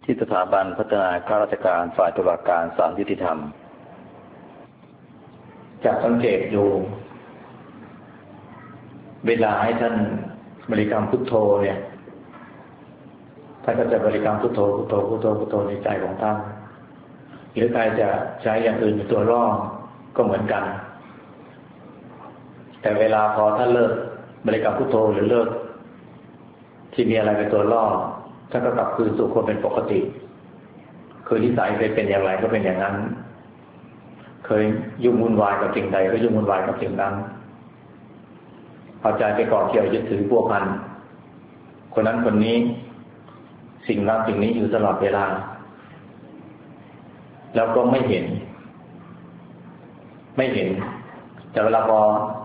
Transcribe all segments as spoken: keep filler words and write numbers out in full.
ที่สถาบันพัฒนาข้าราชการฝ่ายตุลาการศาลยุติธรรมจากสังเกตอยู่เวลาให้ท่านบริกรรมพุทโธเนี่ยท่านก็จะบริกรรมพุทโธพุทโธพุทโธพุทโธในใจของท่านหรือใครจะใช้อย่างอื่นเป็นตัวล่อก็เหมือนกันแต่เวลาพอท่านเลิกบริกรรมพุทโธหรือเลิกที่มีอะไรเป็นตัวล่อท่านก็กลับคืนสู่ความเป็นปกติคือนิสัยเคยเป็นอย่างไรก็เป็นอย่างนั้นเคยยุ่งวุ่นวายกับสิ่งใดก็ยุ่งวุ่นวายกับสิ่งนั้นเอาใจไปเกาะเกี่ยวยึดถือพัวพันคนนั้นคนนี้สิ่งนั้นสิ่งนี้อยู่ตลอดเวลาแล้วก็ไม่เห็นไม่เห็นแต่เวลาพอ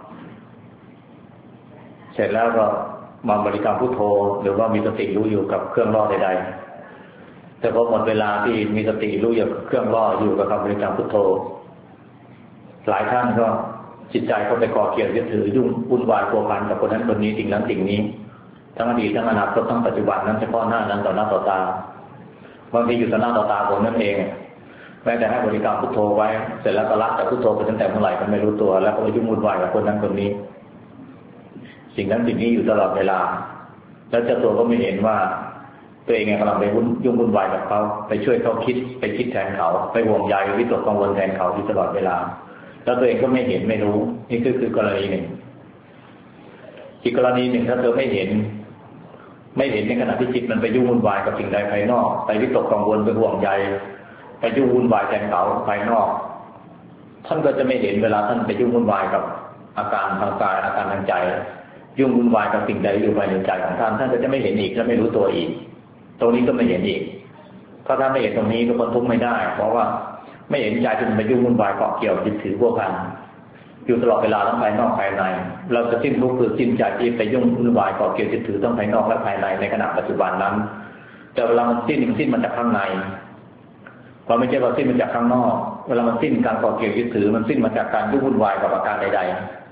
เสร็จแล้วก็มาบริกรรมพุทโธหรือว่ามีสติรู้อยู่กับเครื่องล่อใดๆแต่พอหมดเวลาที่มีสติรู้อยู่กับเครื่องล่ออยู่กับคำบริกรรมพุทโธหลายท่านก็จิตใจก็ไปก่อเกี่ยวยึดถือยุ่งวุ่นวายพัวพันกับคนนั้นคนนี้สิ่งนั้นสิ่งนี้ทั้งอดีตทั้งอนาคตทั้งปัจจุบันนั้นเฉพาะหน้านั้นต่อหน้าต่อตาบางทีอยู่ต่อหน้าต่อตาผมนั่นเองแม้แต่ให้บริกรรมพุทโธไว้เสร็จแล้วก็ละจากพุทโธไปตั้งแต่เมื่อไหร่ก็ไม่รู้ตัวแล้วก็ไปยุ่งวุ่นวายกับคนนั้นคนนี้สิ่งนั้นสิ่งนี้อยู่ตลอดเวลาแล้วเจ้าตัวก็ไม่เห็นว่าตัวเองกำลังไปยุ่งวุ่นวายกับเขาไปช่วยเขาคิดไปคิดแทนเขาไปห่วงใยวิตกกังวลแทนเขาอยู่ตลอดเวลาแล้วตัวเองก็ไม่เห็นไม่รู้นี่คือคือกรณีหนึ่งอีกกรณีหนึ่งถ้าเธอไม่เห็นไม่เห็นในขณะที่จิตมันไปยุ่งวุ่นวายกับสิ่งใดภายนอกไปวิตกกังวลไปห่วงใยไปยุ่งวุ่นวายแทนเขาภายนอกท่านก็จะไม่เห็นเวลาท่านไปยุ่งวุ่นวายกับอาการทางกายอาการทางใจยุ่งวุ่นวายกับสิ่งใดอยู่ภายในใจของท่านท่านก็จะไม่เห็นอีกและไม่รู้ตัวอีกตรงนี้ก็ไม่เห็นอีกถ้าท่านไม่เห็นตรงนี้ก็พ้นทุกข์ไม่ได้เพราะว่าไม่เห็นใจที่มันไปยุ่งวุ่นวายเกาะเกี่ยวยึดถือพวกกันอยู่ตลอดเวลาทั้งภายนอกภายในเราจะสิ้นทุกข์คือสิ้นใจที่ไปยุ่งวุ่นวายเกาะเกี่ยวยึดถือทั้งภายนอกและภายในในขณะปัจจุบันนั้นแต่เวลามันสิ้นมันสิ้นมันจากข้างในเพราะไม่ใช่ว่าสิ้นมันจากข้างนอกเวลามันสิ้นการเกาะเกี่ยวยึดถือมันสิ้นมาจากการยุ่งวุ่นวายกับอาการใด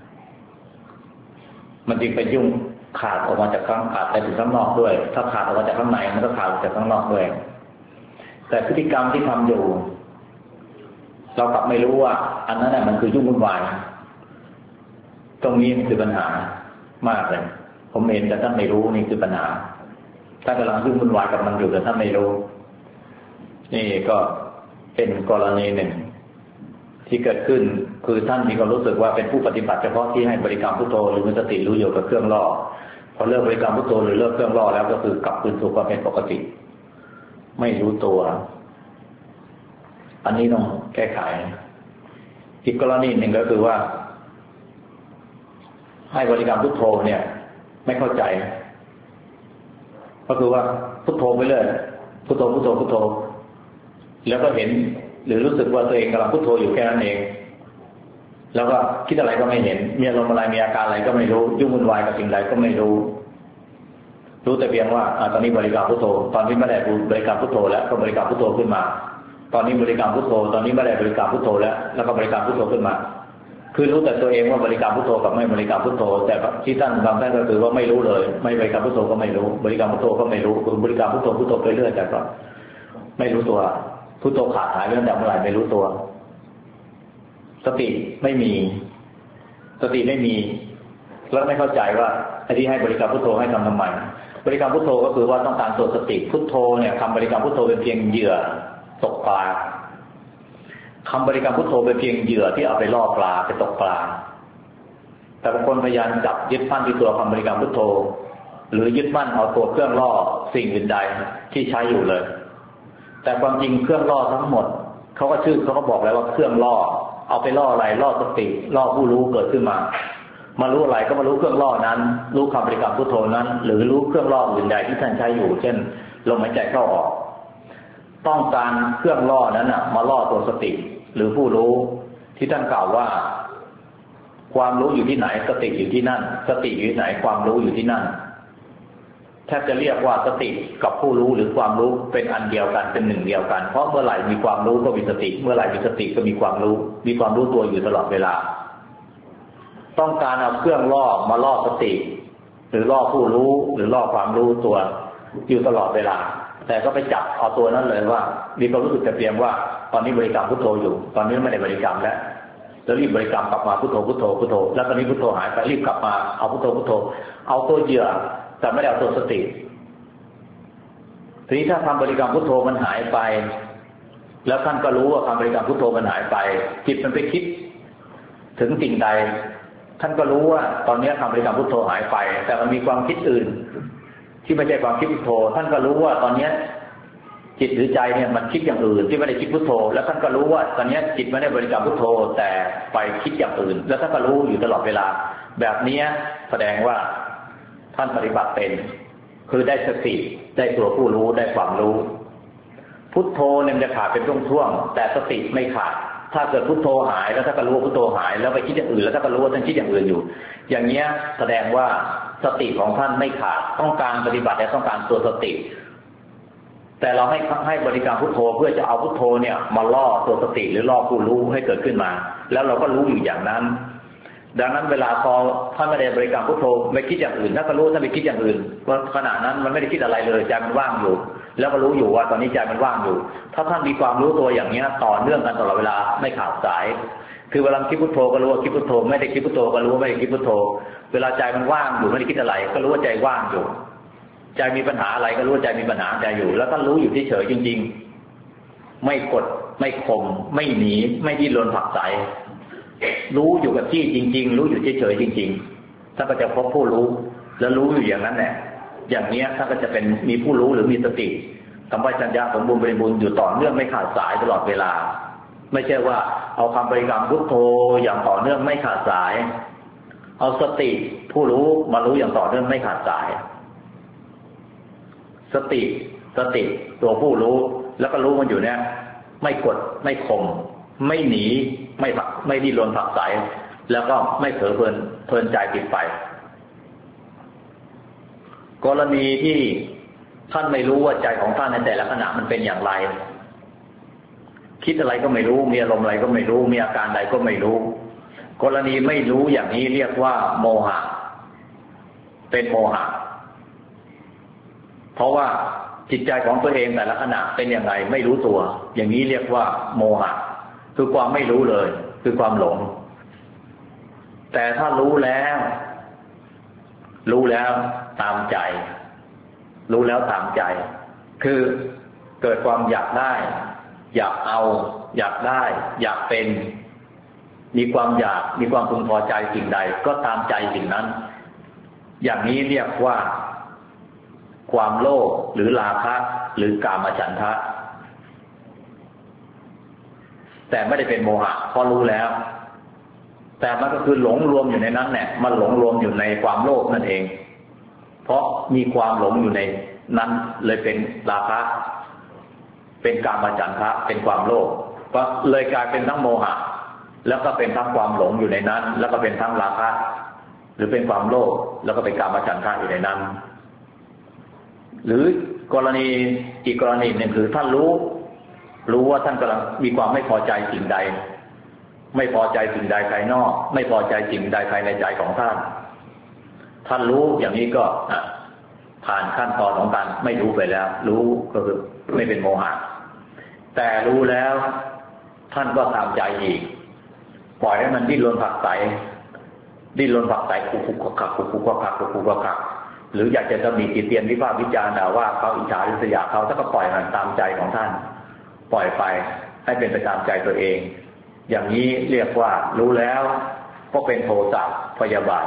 ๆมันจึงไปยุ่งขาดออกมาจากข้างขาดไปถึงข้างนอกด้วยถ้าขาดออกมาจากข้างในมันก็ขาดออกจากข้างนอกด้วยแต่พฤติกรรมที่ทำอยู่เรากลับไม่รู้ว่าอันนั้นน่ะมันคือยุ่งวุ่นวายตรงนี้คือปัญหามากเลยผมเห็นแต่ท่านไม่รู้นี่คือปัญหาท่านกำลังยุ่งวุ่นวายกับมันอยู่แต่ท่านไม่รู้นี่ก็เป็นกรณีหนึ่งที่เกิดขึ้นคือท่านมีความรู้สึกว่าเป็นผู้ปฏิบัติเฉพาะที่ให้บริกรรมพุทโธหรือมีสติรู้อยู่กับเครื่องล่อพอเลิกบริกรรมพุทโธหรือเลิกเครื่องล่อแล้วก็คือกลับคืนสู่ความเป็นปกติไม่รู้ตัวอันนี้ต้องแก้ไขอีกกรณีหนึ่งก็คือว่าให้บริกรรมพุทโธเนี่ยไม่เข้าใจก็คือว่าพุทโธไปเลยพุทโธพุทโธพุทโธแล้วก็เห็นหรือรู้สึกว่าตัวเองกำลังพุทโธอยู่แค่นั้นเองแล้วก็คิดอะไรก็ไม่เห็นมีอารมณ์อะไรมีอาการอะไรก็ไม่รู้ยุ่งวุ่นวายกับสิ่งใดก็ไม่รู้รู้แต่เพียงว่าตอนนี้บริกรรมพุทโธตอนนี้ไม่ได้บริกรรมพุทโธแล้วก็บริกรรมพุทโธขึ้นมาตอนนี้บริกรรมพุทโธตอนนี้ไม่ได้บริกรรมพุทโธแล้วแล้วก็บริกรรมพุทโธขึ้นมาคือรู้แต่ตัวเองว่าบริกรรมพุทโธกับไม่บริกรรมพุทโธแต่ที่ท่านบางท่านก็คือว่าไม่รู้เลยไม่บริกรรมพุทโธก็ไม่รู้บริกรรมพุทโธก็ไม่รู้คือบริกรรมพุทโธพุทโธไปเรื่อยแต่ก็ไม่รู้ตัวพุทโธขาดหายไปตั้งแต่เมื่อไหร่ไม่รู้ตัวสติไม่มีสติไม่มีแล้วไม่เข้าใจว่าไอ้ที่ให้บริกรรมพุทโธให้ทำทำไมบริกรรมพุทโธก็คือว่าต้องการตัวสติพุทโธเนี่ยคำบริกรรมพุทโธเป็นเพียงเหยื่อตกปลาคำบริกรรมพุทโธเป็นเพียงเหยื่อที่เอาไปล่อปลาไปตกปลาแต่บางคนพยายามจับยึดมั่นที่ตัวคำบริกรรมพุทโธหรือยึดมั่นเอาตัวเครื่องล่อสิ่งอื่นใดที่ใช้อยู่เลยแต่ความจริงเครื่องล่อทั้งหมดเขาก็ชื่อเขาก็บอกแล้วว่าเครื่องล่อเอาไปล่ออะไรล่อสติล่อผู้รู้เกิดขึ้นมามารู้อะไรก็มารู้เครื่องล่อนั้นรู้คำบริกรรมพุทโธนั้นหรือรู้เครื่องล่ออื่นใดที่ท่านใช้อยู่เช่นลมหายใจเข้าออกต้องการเครื่องล่อนั้นน่ะมาล่อตัวสติหรือผู้รู้ที่ท่านกล่าวว่าความรู้อยู่ที่ไหนสติอยู่ที่นั่นสติอยู่ที่ไหนความรู้อยู่ที่นั่นแทบจะเรียกว่าสติกับผู้รู้หรือความรู้เป็นอันเดียวกันเป็นหนึ่งเดียวกันเพราะเมื่อไหร่มีความรู้ก็มีสติเมื่อไหร่มีสติก็มีความรู้มีความรู้ตัวอยู่ตลอดเวลาต้องการเอาเครื่องล่อมาล่อสติหรือล่อผู้รู้หรือล่อความรู้ตัวอยู่ตลอดเวลาแต่ก็ไปจับเอาตัวนั้นเลยว่ามีความรู้สึกแต่เพียงว่าตอนนี้บริกรรมพุทโธอยู่ตอนนี้ไม่ได้บริกรรมแล้วแล้วรีบบริกรรมกลับมาพุทโธพุทโธพุทโธแล้วตอนนี้พุทโธหายไปรีบกลับมาเอาพุทโธพุทโธเอาตัวเหยื่อแต่ไม่ได้เอาตัวสติทีนี้ถ้าทำบริกรรมพุทโธมันหายไปแล้วท่านก็รู้ว่าคำบริกรรมพุทโธมันหายไปจิตมันไปคิดถึงสิ่งใดท่านก็รู้ว่าตอนนี้คำบริกรรมพุทโธหายไปแต่มันมีความคิดอื่นที่ไม่ใช่ความคิดพุทโธท่านก็รู้ว่าตอนนี้จิตหรือใจเนี่ยมันคิดอย่างอื่นที่ไม่ได้คิดพุทโธแล้วท่านก็รู้ว่าตอนนี้จิตไม่ได้บริกรรมพุทโธแต่ไปคิดอย่างอื่นแล้วท่านก็รู้อยู่ตลอดเวลาแบบนี้แสดงว่าท่านปฏิบัติเป็นคือได้สติได้ตัวผู้รู้ได้ความรู้พุทโธเนี่ยมันจะขาดเป็นช่วงๆแต่สติไม่ขาดถ้าเกิดพุทโธหายแล้วถ้าก็รู้ว่าพุทโธหายแล้วไปคิดอย่างอื่นแล้วถ้าก็รู้ว่าท่านคิดอย่างอื่นอยู่อย่างเนี้ยแสดงว่าสติของท่านไม่ขาดต้องการปฏิบัติและต้องการตัวสติแต่เราให้ให้บริกรรมพุทโธเพื่อจะเอาพุทโธเนี่ยมาล่อตัวสติหรือล่อผู้รู้ให้เกิดขึ้นมาแล้วเราก็รู้อยู่อย่างนั้นดังนั้นเวลาพอท่านไม่ได้บริกรรมพุทโธไม่คิดอย่างอื่นถ้าก็รู้ท่านไม่คิดอย่างอื่นว่าขณะนั้นมันไม่ได้คิดอะไรเลยใจมันว่างอยู่แล้วก็รู้อยู่ว่าตอนนี้ใจมันว่างอยู่ถ้าท่านมีความรู้ตัวอย่างนี้ต่อเนื่องกันตลอดเวลาไม่ขาดสายคือเวลาคิดพุทโธก็รู้ว่าคิดพุทโธไม่ได้คิดพุทโธก็รู้ว่าไม่ได้คิดพุทโธเวลาใจมันว่างอยู่ไม่ได้คิดอะไรก็รู้ว่าใจว่างอยู่ใจมีปัญหาอะไรก็รู้ว่าใจมีปัญหาใจอยู่แล้วก็รู้อยู่เฉยๆจริงๆไม่กดไม่ข่มไม่หนีไม่ดิ้นรนผลักไสรู้อยู่กับที่จริงๆรู้อยู่เฉยๆจริงๆท่านก็จะพบผู้รู้แล้วรู้อยู่อย่างนั้นแหละอย่างนี้ท่านก็จะเป็นมีผู้รู้หรือมีสติสัมปชัญญะสมบูรณ์บริบูรณ์อยู่ต่อเนื่องไม่ขาดสายตลอดเวลาไม่ใช่ว่าเอาคำบริกรรมพุทโธอย่างต่อเนื่องไม่ขาดสายเอาสติผู้รู้มารู้อย่างต่อเนื่องไม่ขาดสายสติสติตัวผู้รู้แล้วก็รู้มันอยู่เนี่ยไม่กดไม่ข่มไม่หนีไม่ผักไม่ดิ้นรนผักใสแล้วก็ไม่เผลอเพลินเพลินใจติดไปกรณีที่ท่านไม่รู้ว่าใจของท่านในแต่ละขณะมันเป็นอย่างไรคิดอะไรก็ไม่รู้มีอารมณ์อะไรก็ไม่รู้มีอาการใดก็ไม่รู้กรณีไม่รู้อย่างนี้เรียกว่าโมหะเป็นโมหะเพราะว่าจิตใจของตัวเองแต่ละขณะเป็นอย่างไรไม่รู้ตัวอย่างนี้เรียกว่าโมหะคือความไม่รู้เลยคือความหลงแต่ถ้ารู้แล้วรู้แล้วตามใจรู้แล้วตามใจคือเกิดความอยากได้อยากเอาอยากได้อยากเป็นมีความอยากมีความพึงพอใจสิ่งใดก็ตามใจสิ่งนั้นอย่างนี้เรียกว่าความโลภหรือราคะหรือกามฉันทะแต่ไม่ได้เป็นโมหะเพราะรู้แล้วแต่มันก็คือหลงรวมอยู่ในนั้นแหละมันหลงรวมอยู่ในความโลภนั่นเองเพราะมีความหลงอยู่ในนั้นเลยเป็นราคะเป็นกามฉันทะเป็นความโลภก็เลยกลายเป็นทั้งโมหะแล้วก็เป็นทั้งความหลงอยู่ในนั้นแล้วก็เป็นทั้งราคะหรือเป็นความโลภแล้วก็เป็นกามฉันทะอยู่ในนั้นหรือกรณีอีกกรณีหนึ่งคือท่านรู้รู้ว่าท่านกำลังมีความไม่พอใจสิ่งใดไม่พอใจสิ่งใดภายนอกไม่พอใจสิ่งใดภายในใจของท่านท่านรู้อย่างนี้ก็ผ่านขั้นตอนของการไม่รู้ไปแล้วรู้ก็คือไม่เป็นโมหะแต่รู้แล้วท่านก็ตามใจอีกปล่อยให้มันดิ้นรนผลักไสดิ้นรนผลักไสคุกคุกคักคุกคุกคักคุกคุกคักหรืออยากจะตำหนิติเตียนวิพากษ์วิจารณ์ด่าว่าเขาอิจฉาริษยาเขาถ้าก็ปล่อยมันตามใจของท่านปล่อยไปให้เป็นไปตามใจตัวเองอย่างนี้เรียกว่ารู้แล้วก็เป็นโทสะพยาบาท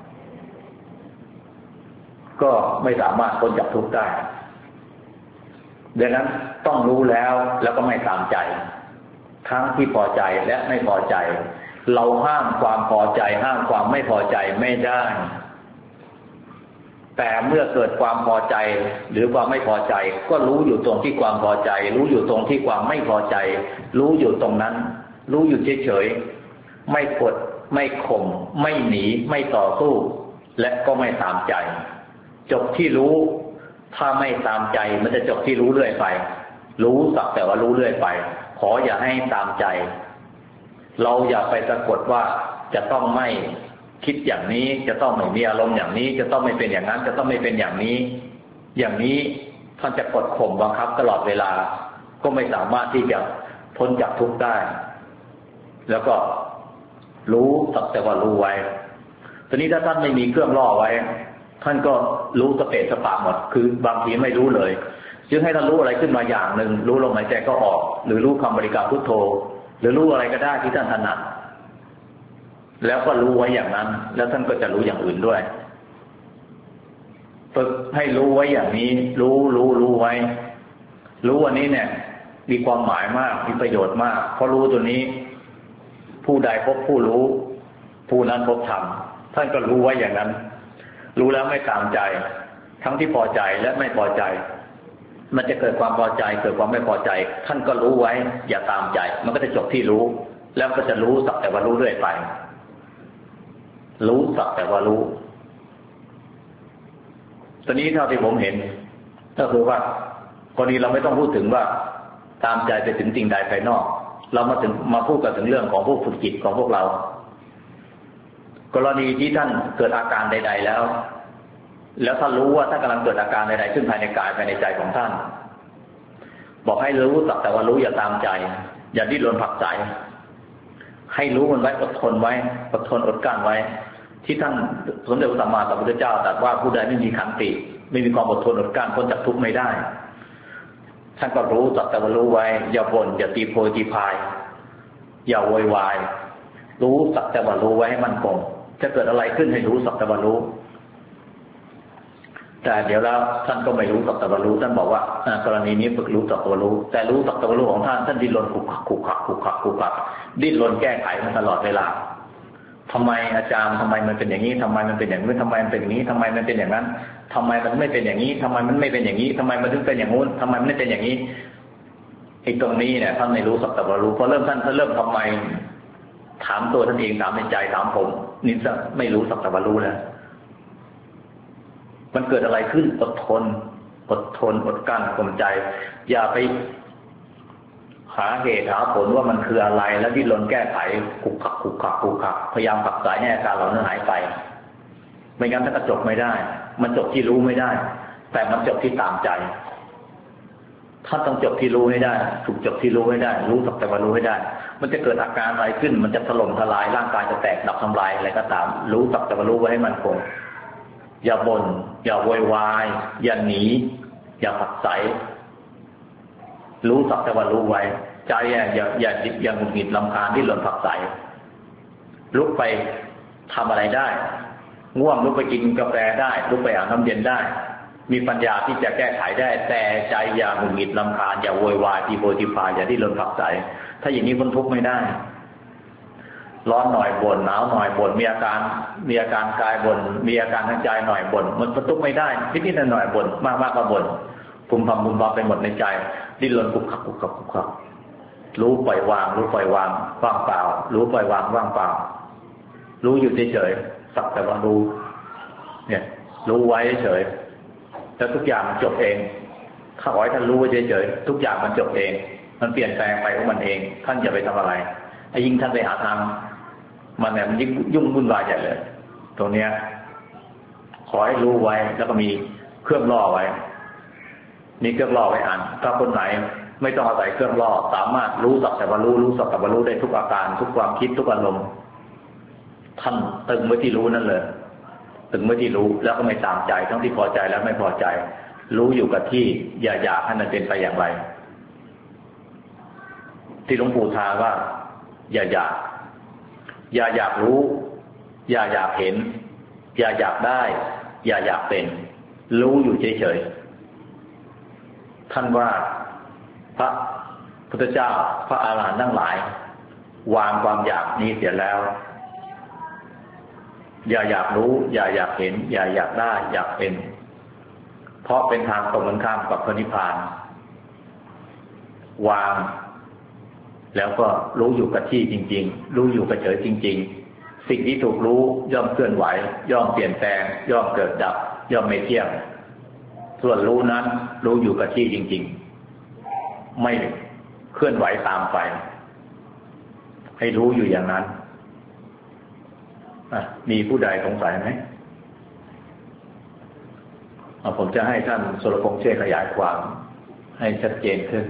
ก็ไม่สามารถพ้นจากทุกข์ได้ดังนั้นต้องรู้แล้วแล้วก็ไม่ตามใจทั้งที่พอใจและไม่พอใจเราห้ามความพอใจห้ามความไม่พอใจไม่ได้แต่เมื่อเกิดความพอใจหรือความไม่พอใจก็รู้อยู่ตรงที่ความพอใจรู้อยู่ตรงที่ความไม่พอใจรู้อยู่ตรงนั้นรู้อยู่เฉยๆไม่กดไม่ข่มไม่หนีไม่ต่อสู้และก็ไม่ตามใจจบที่รู้ถ้าไม่ตามใจมันจะจบที่รู้เรื่อยไปรู้สักแต่ว่ารู้เรื่อยไปขออย่าให้ตามใจเราอย่าไปสะกดว่าจะต้องไม่คิดอย่างนี้จะต้องไม่มีอารมณ์อย่างนี้จะต้องไม่เป็นอย่างนั้นจะต้องไม่เป็นอย่างนี้อย่างนี้ท่านจะกดข่มบังคับตลอดเวลาก็ไม่สามารถที่จะพ้นจากทุกข์ได้แล้วก็รู้สักแต่ว่ารู้ไว้ทีนี้ถ้าท่านไม่มีเครื่องล่อไว้ท่านก็รู้สเปสสปะหมดคือบางทีไม่รู้เลยจึงให้ท่านรู้อะไรขึ้นมาอย่างหนึ่งรู้ลมหายใจก็ออกหรือรู้คำบริกรรมพุทโธหรือรู้อะไรก็ได้ที่ท่านถนัดแล้วก็รู้ไว้อย่างนั้นแล้วท่านก็จะรู้อย่างอื่นด้วยฝึกให้รู้ไว้อย่างนี้รู้รู้รู้ไว้รู้วันนี้เนี่ยมีความหมายมากมีประโยชน์มากเพราะรู้ตัวนี้ผู้ใดพบผู้รู้ผู้นั้นพบธรรมท่านก็รู้ไว้อย่างนั้นรู้แล้วไม่ตามใจทั้งที่พอใจและไม่พอใจมันจะเกิดความพอใจเกิดความไม่พอใจท่านก็รู้ไว้อย่าตามใจมันก็จะจบที่รู้แล้วก็จะรู้สักแต่ว่ารู้เรื่อยไปรู้สักแต่ว่ารู้ตอนนี้เท่าที่ผมเห็นก็คือว่ากรณีเราไม่ต้องพูดถึงว่าตามใจไปถึงสิ่งใดภายนอกเรามาถึงมาพูดกันถึงเรื่องของพวกฝึกจิตของพวกเรากรณีที่ท่านเกิดอาการใดๆแล้วแล้วท่านรู้ว่าท่านกำลังเกิดอาการใดๆขึ้นภายในกายภายในใจของท่านบอกให้รู้สักแต่ว่ารู้อย่าตามใจอย่าดิ้นรนผลักไสให้รู้มันไว้อดทนไว้อดทนอดกลั้นไว้ที่ท่านสมเด็จพระสัมมาสัมพุทธเจ้าตรัสว่าผู้ใดไม่มีขันติไม่มีความอดทนอดกลั้นพ้นจากทุกข์ไม่ได้ท่านก็รู้สักแต่ว่ารู้ไว้อย่าบ่นอย่าตีโพยตีพายอย่าโวยวายรู้สักแต่ว่ารู้ไว้ให้มั่นคงจะเกิดอะไรขึ้นให้รู้สักแต่ว่ารู้แต่เดี๋ยวแล้วท่านก็ไม่รู้สักแต่ว่ารู้ท่านบอกว่ากรณีนี้ฝึกรู้สักแต่ว่ารู้แต่รู้สักแต่ว่ารู้ของท่านท่านดิ้นรนขุกขักขุกขักขุกขักขุกขักดิ้นรนแก้ไขมันตลอดเวลาทำไมอาจารย์ทำไมมันเป็นอย่างนี้ทำไมมันเป็นอย่างนี้ทำไมมันเป็นอย่างนี้ทำไมมันเป็นอย่างนั้นทำไมมันไม่เป็นอย่างนี้ทำไมมันไม่เป็นอย่างนี้ทำไมมันถึงเป็นอย่างนู้นทำไมมันไม่เป็นอย่างนี้ไอ้ตรงนี้เนี่ยท่านไม่รู้สักแต่ว่ารู้พอเริ่มท่านท่านเริ่มทำไมถามตัวท่านเองถามในใจถามผมนี่จะไม่รู้สักแต่ว่ารู้แล้วมันเกิดอะไรขึ้นอดทนอดทนอดกั้นข่มใจอย่าไปหาเหตุหาผลว่ามันคืออะไรแล้วดิ้นรนแก้ไขขุกขักขุกขักขุกขักพยายามผลักไสให้อาการเหล่านั้นหายไปไม่งั้นถ้ากระจบไม่ได้มันจบที่รู้ไม่ได้แต่มันจบที่ตามใจถ้าต้องจบที่รู้ให้ได้ถูกจบที่รู้ให้ได้รู้สักแต่ว่ารู้ให้ได้มันจะเกิดอาการอะไรขึ้นมันจะถล่มทลายร่างกายจะแตกดับทำลายอะไรก็ตามรู้สักแต่ว่ารู้ไว้ให้มันคงอย่าบ่นอย่าโวยวายอย่าหนีอย่าผลักไสรู้สักแต่ว่ารู้ไว้ใจอย่าอย่าอย่าอย่าหงุดหงิดรำคาญที่หล่นผลักไสลุกไปทำอะไรได้ง่วงลุกไปกินกาแฟได้ลุกไปอาบน้ำเย็นได้มีปัญญาที่จะแก้ไขได้แต่ใจอย่าหงุดหงิดรำคาญอย่าโวยวายตีโพตีพายอย่าที่หล่นผลักไสถ้าอย่างนี้พ้นทุกข์ไม่ได้ร้อนหน่อยบ่นหนาวหน่อยบ่นมีอาการมีอาการกายบ่นมีอาการทางใจหน่อยบ่นมันพ้นทุกข์ไม่ได้นิดๆหน่อยๆบ่นมากๆก็บ่นภูมิพำภูมิพำไปหมดในใจดิ้นรนกุกขักกุกขักกุกขักรู้ปล่อยวางรู้ปล่อยวางว่างเปล่ารู้ปล่อยวางว่างเปล่ารู้อยู่เฉยๆสักแต่ว่ารู้เนี่ยรู้ไว้เฉยแล้วทุกอย่างมันจบเองถ้าขอให้ท่านรู้ไว้เฉยๆทุกอย่างมันจบเองมันเปลี่ยนแปลงไปของมันเองท่านจะไปทำอะไรไอ้ยิ่งท่านไปหาทางมันเนี่ยมันยิ่งยุ่งวุ่นวายใหญ่เลยตรงเนี้ยขอให้รู้ไว้แล้วก็มีเครื่องล่อไว้มีเครื่องล่อไว้อ่านถ้าคนไหนไม่ต้องอาศัยเครื่องล่อสามารถรู้สักแต่ว่ารู้รู้สักแต่ว่ารู้ได้ทุกอาการทุกความคิดทุกอารมณ์ท่านตึงไว้ที่รู้นั่นเลยตึงไว้ที่รู้แล้วก็ไม่ตามใจทั้งที่พอใจและไม่พอใจรู้อยู่กับที่อย่าอยากให้มันเป็นไปอย่างไรที่หลวงปู่ทาว่าอย่าอยากอย่าอยากรู้อย่าอยากเห็นอย่าอยากได้อย่าอยากเป็นรู้อยู่เฉยๆท่านว่าพระพุทธเจ้าพระอาหารหันต์ทั้งหลายวางความอยากนี้เสียแล้วอย่าอยากรู้อย่าอยากเห็นอย่าอยากได้อยากเป็นเพราะเป็นทางตรงกันข้ามกับพระนิพพานวางแล้วก็รู้อยู่กับที่จริงๆรู้อยู่กับเฉยจริงๆสิ่งที่ถูกรู้ย่อมเคลื่อนไหวย่อมเปลี่ยนแปลงย่อมเกิดดับย่อมไม่เที่ยงส่วนรู้นั้นรู้อยู่กับที่จริงๆไม่เคลื่อนไหวตามไปให้รู้อยู่อย่างนั้นมีผู้ใดสงสัยไหมผมจะให้ท่านสุรพงษ์ช่วยขยายความให้ชัดเจนขึ้น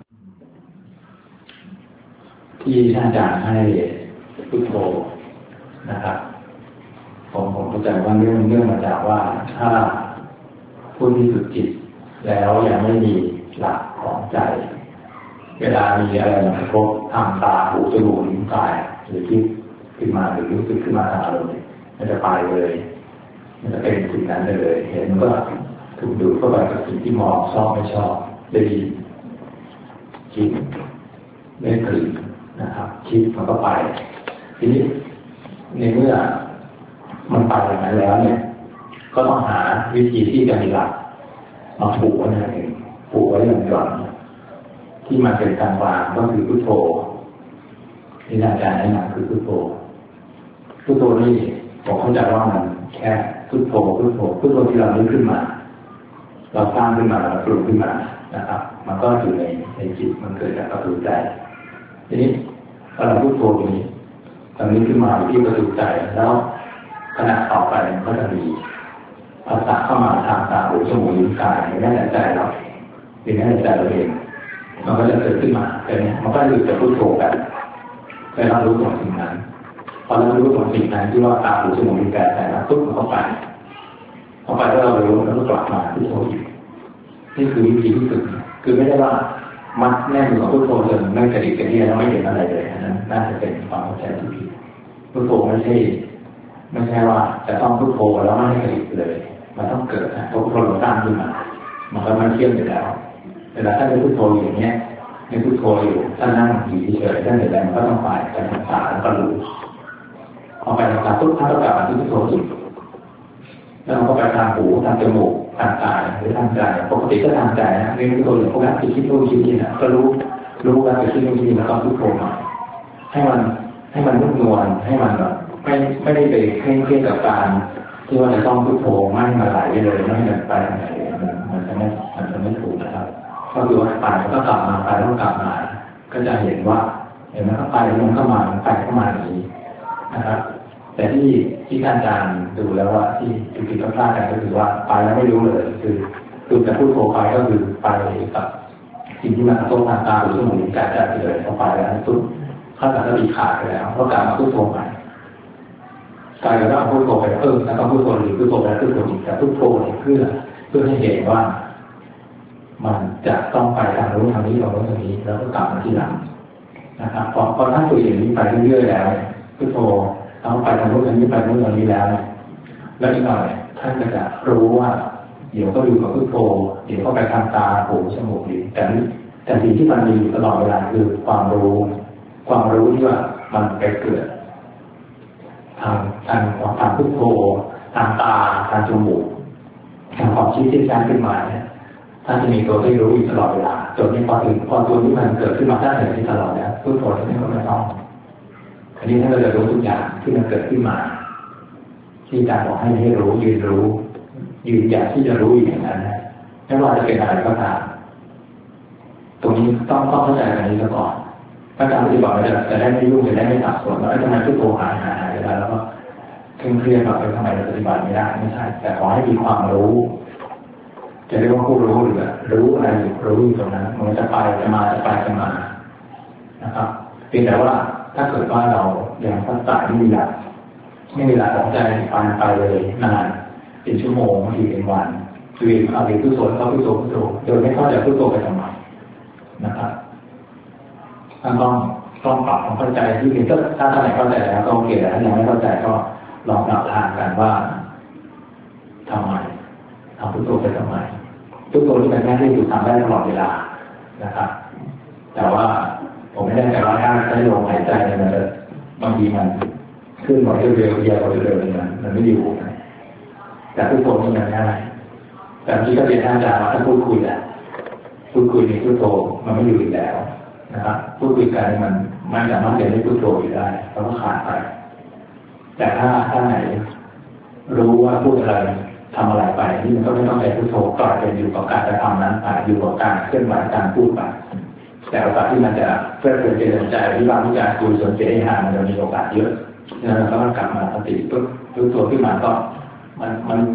ที่ท่านอาจารย์ให้พุทโธนะครับผมผมเข้าใจว่าเรื่องเรื่องมาจากว่าถ้าผู้ที่ฝึกจิตแล้วยังไม่มีหลักของใจเวลามีอะไรมากระทบทางตาหูจมูกลิ้นกายหรือคิดขึ้นมาหรือรู้สึกขึ้นมาทางอารมณ์มันจะไปเลยมันจะเป็นสิ่งนั้นเลยเห็นมันก็ถูกดูดเข้าไปกับสิ่งที่มองชอบไม่ชอบได้ยินคิดได้กลิ่นนะครับคิดมันก็ไปทีนี้ในเมื่อมันไปอย่างนั้นแล้วเนี่ยก็ต้องหาวิธีที่จะมีหลักมาผูกไว้นั่นเองผูกไว้อย่างหย่อนที่มันเป็นกลางวางก็คือพุทโธที่อาจารย์แนะนำคือพุทโธพุทโธนี่ผมเข้าใจว่ามันแค่พุทโธพุทโธพุทโธที่เรานึกขึ้นมาเราสร้างขึ้นมาเราปรุงขึ้นมานะครับมันก็อยู่ในในจิตมันเกิดจากประตูใจทีนี้พอเราพุทโธตรงนี้ตรงนี้ขึ้นมาที่ประตูใจแล้วขณะต่อไปมันก็จะมีภาษาเข้ามาทางตาหูจมูกลิ้นกายไม่ได้ใจเราไม่ได้ใจเราเองมันก็จะเกิดขึ้นมาแต่เนี้ยมันก็หยุดจะพุทโธกันไปรับรู้ของสิ่งนั้นพอรับรู้ของสิ่งนั้นที่ว่าตาหูจมูกลิ้นกายแต่ละปุ๊บมันเข้าไปเข้าไปแล้วเรารู้แล้วก็กลับมาพุทโธอีกนี่คือวิธีที่ฝึกคือไม่ได้ว่ามัดแน่นอยู่กับพุทโธจนไม่กระดิกกระเดี่ยแล้วไม่เห็นอะไรเลยนั้นน่าจะเป็นความเข้าใจที่ผิดพุทโธไม่ใช่ไม่ใช่ว่าจะต้องพุทโธแล้วไม่ให้กระดิกเลยมันต้องเกิดนะพุทโธเราสร้างขึ้นมามันก็ไม่เที่ยงอยู่แล้วเวลาท่านจะพุทโธอย่างเนี้ยในพุทโธอยู่ท่านนั่งอยู่เฉยๆท่านเห็นอะไรมันก็ต้องไปไปทางตาแล้วก็รู้พอไปทางตาปุ๊บท่านก็กลับมาที่พุทโธอีกแล้วมันก็ไปทางหูทางจมูกทางกายหรือทางใจปกติก็ทางใจนะในพุทโธอย่างพวกนั้นไปคิดนู่นคิดนี่นะก็รู้รู้ว่าไปคิดนู่นคิดนี่แล้วก็พุทโธใหม่ให้มันให้มันนุ่มนวลให้มันแบบไม่ไม่ได้ไปเคร่งเครียดกับการที่ว่าจะต้องพุทโธไม่มาไหลเลยไม่ให้มันไปไหนมันมันจะไม่มันจะไม่ถูกนะครับก็คือว่าไปมันก็กลับมาไปแล้วก็กลับมาก็จะเห็นว่าเห็นมันก็ไปมันเข้ามามันไปเข้ามาอย่างนี้นะครับแต่ที่ที่ท่านอาจารย์ดูแล้วว่าที่จุดที่เขาพลาดกันก็คือว่าไปแล้วไม่รู้เลยคือคือจะพูดโผล่ไปก็คือไปกับสิ่งที่มันกระทบทางตาหรือจมูกลิ้นกายใจไปเลยพอไปแล้วตุ๊บเข้ากับสติขาดไปแล้วก็กลับมาพูดโผล่ใหม่กายก็พูดโผล่ไปเพิ่มแล้วก็พูดโผล่หรือพูดโผล่ไปพูดโผล่อีกแต่พูดโผล่เพื่อเพื่อให้เห็นว่ามันจะต้องไปทางรู้ทางนี้ทางรู้ทางนี้แล้วก็กลับมาที่หลังนะครับพอพอท่านฝึกอย่างนี้ไปเรื่อยๆแล้วพุทโธเอาไปทางรู้ทางนี้ไปรู้ทางนี้แล้วแล้วอีกหน่อยท่านก็จะรู้ว่าเดี๋ยวก็อยู่กับพุทโธเดี๋ยวก็ไปทางตาหูจมูกลิ้นแต่แต่สิ่งที่มันมีอยู่ตลอดเวลาคือความรู้ความรู้ที่ว่ามันไปเกิดทางทางทางพุทโธทางตาทางจมูกทางความคิดที่สร้างขึ้นมาเนี่ยท่านจะมีตัวที่รู้อยู่ตลอดเวลาจนนี้พอถึงพอตัวนี้มันเกิดขึ้นมาท่านเห็นที่ตลอดแล้วพุทโธนี่ก็ไม่ต้องอันนี้ท่านก็จะรู้ทุกอย่างที่มันเกิดขึ้นมาที่อาจารย์บอกให้ให้รู้ยืนรู้ยืนอย่างที่จะรู้อย่างนั้นนะไม่ว่าจะเป็นอะไรก็ตามตรงนี้ต้องต้องเข้าใจอันนี้ซะก่อนถ้าการปฏิบัติจะจะได้ไม่ยุ่งจะได้ไม่สับสนว่าทำไมพุทโธหายหายหายไปแล้วก็เคร่งเครียดแบบทำไมเราปฏิบัติไม่ได้ไม่ใช่แต่ขอให้มีความรู้จะเรียกว่าผู้รู้หรือรู้อะไรรู้อยู่ตรงนั้นมันจะไปจะมาจะไปจะมานะครับเพียงแต่ว่าถ้าเกิดว่าเราอย่างพัฒนาไม่มีหลักไม่มีหลักของใจปานไปเลยนานเป็นชั่วโมงบางทีเป็นวันคือเอาไปพุทโธเข้าพุทโธพุทโธโดยไม่เข้าใจพุทโธไปทำไมนะครับท่านต้องต้องปรับความเข้าใจที่เป็นถ้าท่านไหนเข้าใจแล้วก็โอเคแต่ถ้ายังไม่เข้าใจก็ลองปรับทางกันว่าทำไมทำพุทโธไปทำไมพุทโธที่เป็นหน้าที่ถูกทำได้ตลอดเวลานะครับแต่ว่าผมไม่ได้แต่ว่าถ้าใช้ลมหายใจเนี่ยมันจะบางทีมันขึ้นมาเร็วๆเยาวเร็วๆมันมันไม่อยู่แต่พุทโธนี่มันง่ายแต่ที่ก็เป็นท่านอาจารย์ว่าถ้าพูดคุยแหละพูดคุยในพุทโธมันไม่อยู่อีกแล้วนะครับพูดคุยกันมันมันสามารถเรียนได้พุทโธอยู่ได้แล้วก็ขาดไปแต่ถ้าท่านไหนรู้ว่าพูดอะไรทำอะไรไปนี่มันก็ไม่ต้องใช้พุทโธกลายเป็นอยู่กับการกระทำนั้นไปอยู่กับการเคลื่อนไหวการพูดไปแต่โอกาสที่มันจะเพื่อเป็นเจริญใจที่บางวิจารณ์คุยส่วนเสียหายมันจะมีโอกาสเยอะแล้วเราก็กลับมาสติปุ๊บพุทโธขึ้นมาก็มันมัน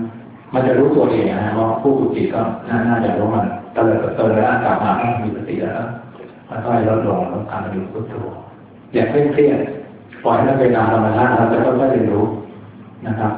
มันจะรู้ตัวเองนะว่าผู้ฝึกจิตก็น่าจะรู้มันเติร์เติร์แล้วกลับมาต้องมีสติแล้วมันก็ลดลงแล้วการดูพุทโธอย่าเคร่งเครียดปล่อยให้เป็นตามธรรมชาติเราจะค่อยๆเรียนรู้นะครับ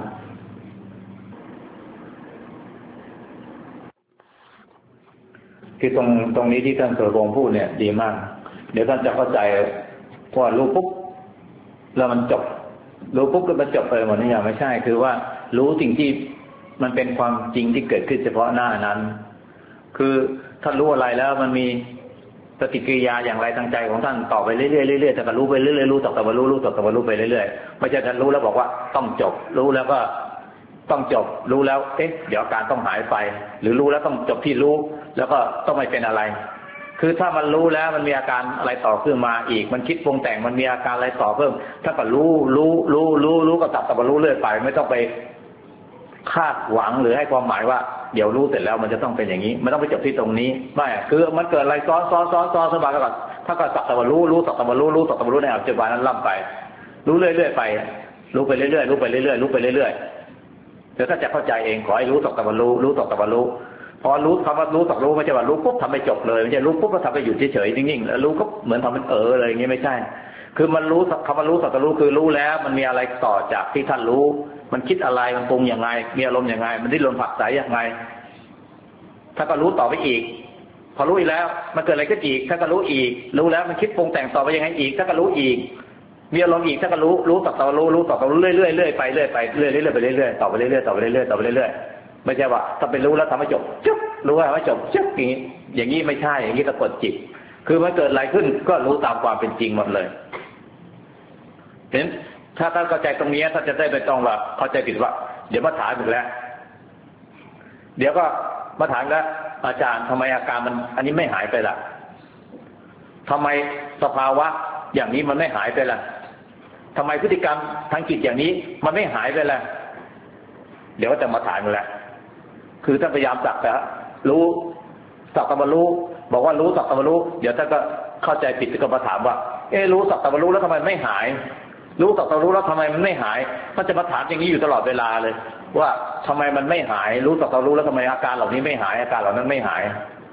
คือตรงตรงนี้ที่ท่านสุรพงษ์พูดเนี่ยดีมากเดี๋ยวท่านจะเข้าใจว่ารู้ปุ๊บแล้วมันจบรู้ปุ๊บก็มันจบไปหมดนี่อย่างไม่ใช่คือว่ารู้สิ่งที่มันเป็นความจริงที่เกิดขึ้นเฉพาะหน้านั้นคือท่านรู้อะไรแล้วมันมีปฏิกิริยาอย่างไรทางใจของท่านต่อไปเรื่อยๆเรื่อยๆแต่ก็รู้ไปเรื่อยๆรู้ต่อไปรู้รู้ต่อไปรู้ไปเรื่อยๆไม่ใช่ท่านรู้แล้วบอกว่าต้องจบรู้แล้วก็ต้องจบรู้แล้วเอ๊ะเดี๋ยวการต้องหายไปหรือรู้แล้วต้องจบที่รู้แล้วก็ต้องไม่เป็นอะไรคือถ้ามันรู้แล้วมันมีอาการอะไรต่อขึ้นมาอีกมันคิดปรุงแต่งมันมีอาการอะไรต่อเพิ่มถ้าก็รู้รู้รู้รู้รู้ก็ตัดต่อไปรู้เรื่อยไปไม่ต้องไปคาดหวังหรือให้ความหมายว่าเดี๋ยวรู้เสร็จแล้วมันจะต้องเป็นอย่างนี้มันต้องไปจบที่ตรงนี้ไม่คือมันเกิดอะไรซ้อนซ้อนซ้อนซ้อนสบายก็ถ้าก็ตัดต่อรู้รู้ตัดต่อรู้รู้ตัดต่อรู้ในปัจจุบันนั้นล่ำไปรู้เรื่อยๆไปรู้ไปเรื่อยๆรู้ไปเรื่อยๆรู้ไปเรื่อยๆเดี๋ยวถ้าจะเข้าใจเองขอให้รู้ตัดต่อรู้รู้ตัดต่อรู้พอรู้คำว่ารู้ตัดรู้ไม่ใช่ว่ารู้ปุ๊บทำไปจบเลยไม่ใช่รู้ปุ๊บก็ทำไปอยู่เฉยๆนิ่งๆแล้วรู้ก็เหมือนทำเป็นเออเลยอย่างนี้ไม่ใช่คือมันรู้คำว่ารู้ตัดรู้คือรู้แล้วมันมีอะไรต่อจากที่ท่านรู้มันคิดอะไรมันปรุงอย่างไรมีอารมณ์อย่างไรมันดิ้นรนผักใสอย่างไรถ้าก็รู้ต่อไปอีกพอรู้อีกแล้วมันเกิดอะไรขึ้นอีกถ้าก็รู้อีกรู้แล้วมันคิดปรุงแต่งต่อไปยังไงอีกถ้าก็รู้อีกมีอารมณ์อีกถ้าก็รู้รู้ต่อต่อรู้รู้ต่อต่อรู้เรื่อยๆเรื่อยไปเรื่อยไปเรื่อยๆเรื่อยไปเรื่อยๆต่อไปเรื่อยๆต่อไปเรื่อยๆต่อไปเรื่อยๆไม่ใช่ว่าถ้าเป็นรู้แล้วทำให้จบจุ๊บรู้ว่าทำให้จบจุ๊บอย่างนี้อย่างนี้ไม่ใช่อย่างนี้ตะกดจิตคือมันเกิดอะไรขึ้นก็รู้ตามความเป็นจริงหมดเลยเห็นถ้าท่านเข้าใจตรงนี้ท่านจะได้ไม่ต้องว่าเข้าใจผิดว่าเดี๋ยวมาถามอีกแล้วเดี๋ยวก็มาถามแล้วอาจารย์ทำไมอาการมันอันนี้ไม่หายไปล่ะทำไมสภาวะอย่างนี้มันไม่หายไปล่ะทำไมพฤติกรรมทางจิตอย่างนี้มันไม่หายไปล่ะเดี๋ยวก็จะมาถามอีกแล้วคือท่านพยายามสักแต่รู้สักแต่รู้บอกว่ารู้สักแต่รู้เดี๋ยวท่านก็เข้าใจผิดก็มาถามว่าเออรู้สักแต่รู้แล้วทำไมไม่หายรู้สักแต่รู้แล้วทำไมมันไม่หายท่านจะมาถามอย่างนี้อยู่ตลอดเวลาเลยว่าทำไมมันไม่หายรู้สักแต่รู้แล้วทำไมอาการเหล่านี้ไม่หายอาการเหล่านั้นไม่หาย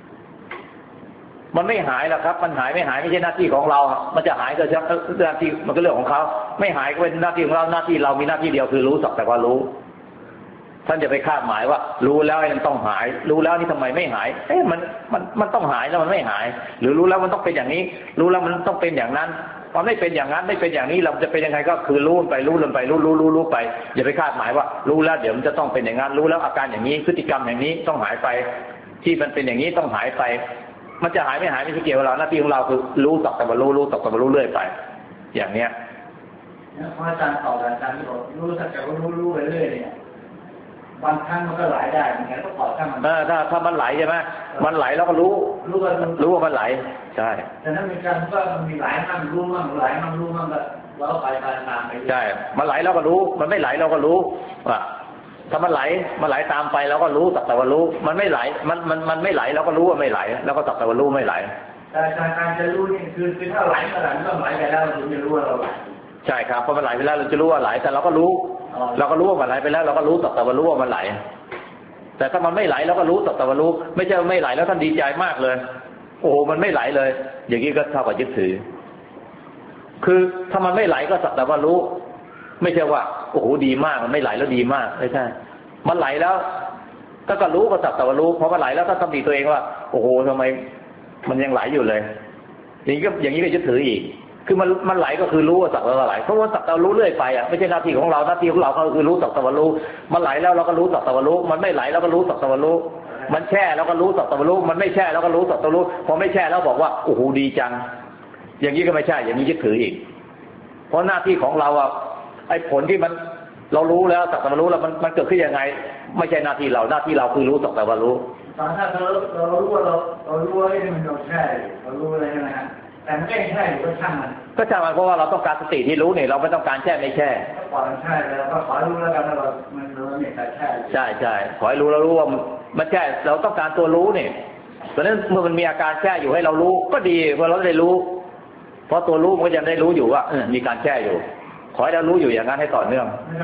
มันไม่หายหรอกครับมันหายไม่หายไม่ใช่หน้าที่ของเรามันจะหายก็เฉพาะหน้าที่มันก็เรื่องของเขาไม่หายก็เป็นหน้าที่ของเราหน้าที่เรามีหน้าที่เดียวคือรู้สักแต่ว่ารู้ท่านจะไปคาดหมายว่ารู้แล้วมันต้องหายรู้แล้วนี่ทำไมไม่หายเอ๊ะมันมันมันต้องหายแล้วมันไม่หายหรือรู้แล้วมันต้องเป็นอย่างนี้รู้แล้วมันต้องเป็นอย่างนั้นพอไม่เป็นอย่างนั้นไม่เป็นอย่างนี้เราจะเป็นยังไงก็คือรู้ไปรู้ลงไปรู้รู้รู้รู้ไปอย่าไปคาดหมายว่ารู้แล้วเดี๋ยวมันจะต้องเป็นอย่างนั้นรู้แล้วอาการอย่างนี้พฤติกรรมอย่างนี้ต้องหายไปที่มันเป็นอย่างนี้ต้องหายไปมันจะหายไม่หายไม่ใช่เกี่ยวกับเราหน้าที่ของเราคือรู้สักแต่ว่ารู้รู้สักแต่ว่ารู้เรื่อยไปอย่างเนี้ยพระอาจารย์ตอบอาจารย์ที่บอกรู้สักแต่ว่ารู้รู้ไปเรื่อยเนี่ยบางครั้งมันก็ไหลได้เหมือนกันก็ปล่อยข้างมันเออถ้าถ้ามันไหลใช่ไหมมันไหลแล้วก็รู้รู้ว่ารู้ว่ามันไหลใช่แต่ถ้ามีการว่ามันมีไหลมั่งรู้มั่งไหลมั่งรู้มั่งก็เราไปไปตามไปใช่มันไหลเราก็รู้มันไม่ไหลเราก็รู้ว่าถ้ามันไหลมันไหลตามไปเราก็รู้สักแต่ว่ารู้มันไม่ไหลมันมันมันไม่ไหลเราก็รู้ว่าไม่ไหลแล้วก็สักแต่ว่ารู้ไม่ไหลแต่การจะรู้นี่คือคือถ้าไหลเมื่อไหร่มันต้องไหลไปแล้วเราถึงจะรู้ว่าเราไหลใช่ครับพอมันไหลไปแล้วเราจะรู้ว่าไหลแต่เราก็รู้เราก็รู้ว่ามันไหลไปแล้วเราก็รู้สักแต่ว่ารู้ว่ามันไหลแต่ถ้ามันไม่ไหลเราก็รู้สักแต่ว่ารู้ไม่ใช่ไม่ไหลแล้วท่านดีใจมากเลยโอ้โหมันไม่ไหลเลยอย่างนี้ก็เท่ากับยึดถือคือถ้ามันไม่ไหลก็สักแต่ว่ารู้ไม่ใช่ว่าโอ้โหดีมากมันไม่ไหลแล้วดีมากไม่ใช่มันไหลแล้วก็ก็รู้ก็สักแต่ว่ารู้พอมันไหลแล้วก็ตำหนิตัวเองว่าโอ้โหทำไมมันยังไหลอยู่เลยอย่างนี้ก็อย่างนี้ก็ยึดถืออีกคือมันมันไหลก็คือรู้ว่าสักแต่ว่าไหลเพราะว่าสักแต่ว่ารู้เรื่อยไปอ่ะไม่ใช่หน้าที่ของเราหน้าที่ของเราก็คือรู้สักแต่ว่ารู้มันไหลแล้วเราก็รู้สักแต่ว่ารู้มันไม่ไหลเราก็รู้สักแต่ว่ารู้มันแช่แล้วก็รู้สักแต่ว่ารู้มันไม่แช่แล้วก็รู้สักแต่ว่ารู้พอไม่แช่แล้วบอกว่าโอ้โหดีจังอย่างนี้ก็ไม่ใช่อย่างนี้ยึดถืออีกเพราะหน้าที่ของเราอ่ะไอ้ผลที่มันเรารู้แล้วสักแต่ว่ารู้แล้วมันมันเกิดขึ้นยังไงไม่ใช่หน้าที่เราหน้าที่เราคือรู้สักแต่ว่ารู้ตอนถ้าเราเรารู้ว่าเราเรารู้ว่าที่มันเราแช่เรารู้อะไรนะฮะแต่ไม่ใช่ก็ช่างมันก็ช่างมันเพราะว่าเราต้องการสติที่รู้เนี่ยเราไม่ต้องการแช่ไม่แช่ปล่อยมันแช่แล้วก็ขอรู้แล้วกันว่ามันรู้เนี่ยแต่แช่ใช่ใช่ขอให้รู้แล้วรู้ว่ามันแช่เราต้องการตัวรู้เนี่ยเพราะฉะนั้นเมื่อมันมีอาการแช่อยู่ให้เรารู้ก็ดีเพราะเราได้รู้เพราะตัวรู้มันก็ยังได้รู้อยู่ว่าเออมีการแช่อยู่ขอให้เรารู้อยู่อย่างนั้นให้ต่อเนื่องไม่ต้องไปผัดใส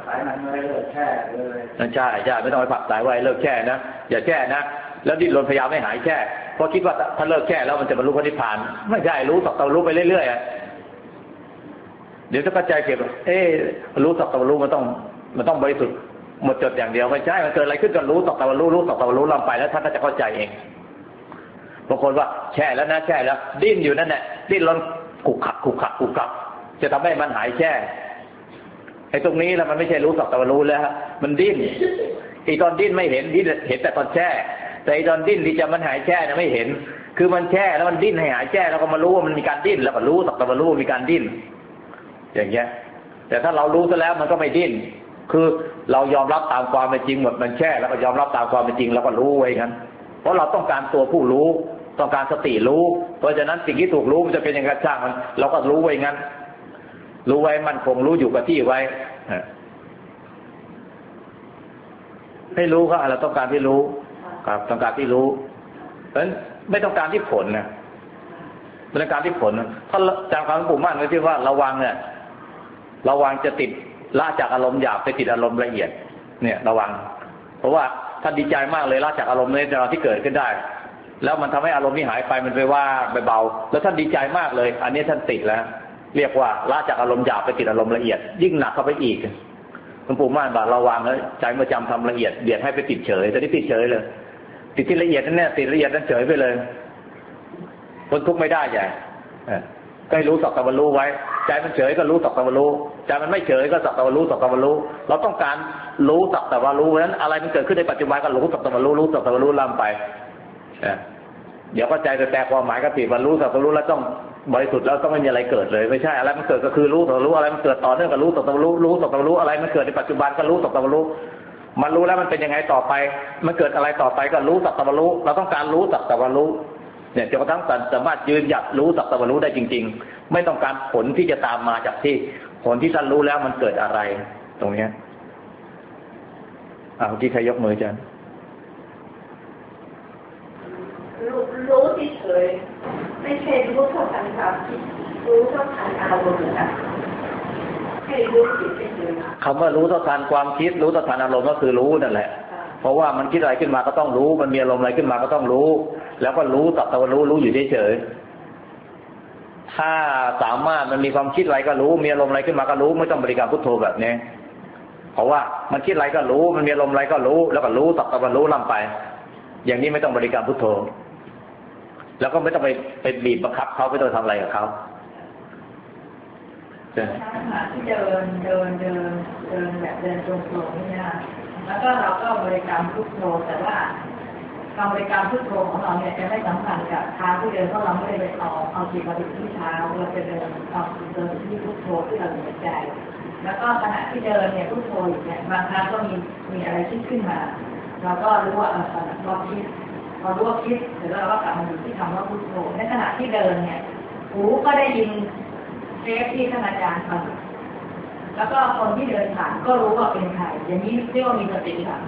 สายมันไม่เลิกแช่เลยนั่นใช่ใช่ไม่ต้องไปผักสายไว้เลิกแช่นะอย่าแช่นะแล้วดิ้นรนพยายามไม่หายแช่เพราะคิดว่าถ้าเลิกแช่แล้วมันจะบรรลุพระนิพพานไม่ใช่รู้สักแต่รู้ไปเรื่อยๆเดี๋ยวจะเข้าใจผิดเอ๊ะรู้สักแต่รู้มันต้องมันต้องบริสุทธิ์หมดจดอย่างเดียวไม่ใช่มันเกิดอะไรขึ้นก็รู้สักแต่รู้รู้สักแต่รู้ลำไปแล้วท่านก็จะเข้าใจเองบางคนว่าแช่แล้วนะแช่แล้วดิ้นอยู่นั่นแหละดิ้นรนขุกขักขุกขักขุกขักจะทำให้มันหายแช่ไอ้ตรงนี้แล้วมันไม่ใช่รู้สักแต่รู้แล้วมันดิ้นไอ้ตอนดิ้นไม่เห็นดิ้นเห็นแต่ตอนแช่แต่ไอ้ตอนดิ้นที่จะมันหายแช่เนี่ยไม่เห็นคือมันแช่แล้วมันดิ้นให้หายแช่แล้วก็มารู้ว่ามันมีการดิ้นแล้วก็รู้สักแต่รู้มีการดิ้นอย่างเงี้ยแต่ถ้าเรารู้ซะแล้วมันก็ไม่ดิ้นคือเรายอมรับตามความเป็นจริงหมดมันแช่แล้วก็ยอมรับตามความเป็นจริงแล้วก็รู้ไว้งั้นเพราะเราต้องการตัวผู้รู้ต้องการสติรู้เพราะฉะนั้นสิ่งที่ถูกรู้มันจะเป็นยังไงช่างมันเราก็รู้ไว้งั้นรู้ไว้มันคงรู้อยู่กับที่ไว้ให้รู้ครับเราต้องการที่รู้ครับต้องการที่รู้เพราะฉะนั้นไม่ต้องการที่ผลนะไม่ต้องการที่ผลถ้าจำคำปู่มั่นไว้ที่ว่าระวังเนี่ยระวังจะติดละจากอารมณ์หยาบไปติดอารมณ์ละเอียดเนี่ยระวังเพราะว่าท่านดีใจมากเลยละจากอารมณ์ในเวลาที่เกิดขึ้นได้แล้วมันทำให้อารมณ์ที่หายไปมันไปว่าไปเบาแล้วท่านดีใจมากเลยอันนี้ท่านติดแล้วเรียกว่าละจากอารมณ์หยาบไปติดอารมณ์ละเอียดยิ่งหนักเข้าไปอีกหลวงปู่ม่านบอกระวังแล้วใจเมื่อจำทำละเอียดเบียดให้ไปติดเฉยแต่ที่ติดเฉยเลยติดที่ละเอียดนั่นแน่ติดละเอียดนั้นเฉยไปเลยคนทุกข์ไม่ได้ใหญ่ก็ให้รู้สักแต่ว่ารู้ไว้ใจมันเฉยก็รู้สักแต่ว่ารู้ใจมันไม่เฉยก็สักแต่ว่ารู้สักแต่ว่ารู้เราต้องการรู้สักแต่ว่ารู้เพราะฉะนั้นอะไรมันเกิดขึ้นในปัจจุบันก็รู้สักแต่ว่ารู้รู้สักแต่ว่ารู้ล่ำไปเดี๋ยวก็ใจจะแตกความหมายก็ติดว่ารู้สักแต่รู้แล้วต้องบริสุทธิ์แล้วต้องไม่มีอะไรเกิดเลยไม่ใช่อะไรมันเกิดก็คือรู้สักแต่รู้อะไรมันเกิดต่อเนื่องก็รู้สักแต่รู้รู้สักแต่รู้อะไรมันเกิดในปัจจุบันก็รู้สักแต่รู้มันรู้แล้วมันเป็นยังไงต่อไปมันเกิดอะไรต่อไปก็รู้สักแต่รู้เราต้องการรู้สักแต่รู้เนี่ยจนกระทั่งสามารถยืนหยัดรู้สักแต่รู้ได้จริงๆไม่ต้องการผลที่จะตามมาจากที่ผลที่ท่านรู้แล้วมันเกิดอะไรตรงนี้อ่าเมื่อกี้ใครยกมือจันรู้รู้เฉยไม่ใช่รู้เท่าทันความคิดรู้เท่าทันอารมณ์นะให้รู้จิตเฉยๆคำว่ารู้เท่าทันความคิดรู้เท่าทันอารมณ์ก็คือรู้นั่นแหละเพราะว่ามันคิดอะไรขึ้นมาก็ต้องรู้มันมีอารมณ์อะไรขึ้นมาก็ต้องรู้แล้วก็รู้สักแต่ว่ารู้รู้อยู่เฉยๆถ้าสามารถมันมีความคิดอะไรก็รู้มีอารมณ์อะไรขึ้นมาก็รู้ไม่ต้องบริกรรมพุทโธแบบนี้เพราะว่ามันคิดอะไรก็รู้มันมีอารมณ์อะไรก็รู้แล้วก็รู้สักแต่ว่ารู้ล่ำไปอย่างนี้ไม่ต้องบริกรรมพุทโธแล้วก็ไม่ต้องไปไปบีบบังคับเขาไม่ต้องทำอะไรกับเขาใช่ที่เดินเดินเดินเดินแบบเดินตรงๆนี่นะแล้วก็เราก็บริกรรมพุทโธแต่ว่าการบริกรรมพุทโธของเราเนี่ยจะไม่สัมพันธ์กับเท้าที่เดินเพราะเราไม่ได้ไปเอาเอาจิตมาติดที่เท้าเราจะเดินเอาเดินที่พุทโธที่เราหายใจแล้วก็ขณะที่เดินเนี่ยพุทโธอยู่เนี่ยบางครั้งก็มีมีอะไรคิดขึ้นมาเราก็รู้ว่าเออเราคิดพอรู้ว่าคิดเดี๋ยวเราก็กลับมาอยู่ที่คำว่าพุทโธในขณะที่เดินเนี่ยหูก็ได้ยินเทปที่ท่านอาจารย์ฟังแล้วก็คนที่เดินผ่านก็รู้ว่าเป็นใครอย่างนี้เรียกว่ามีสติค่ะ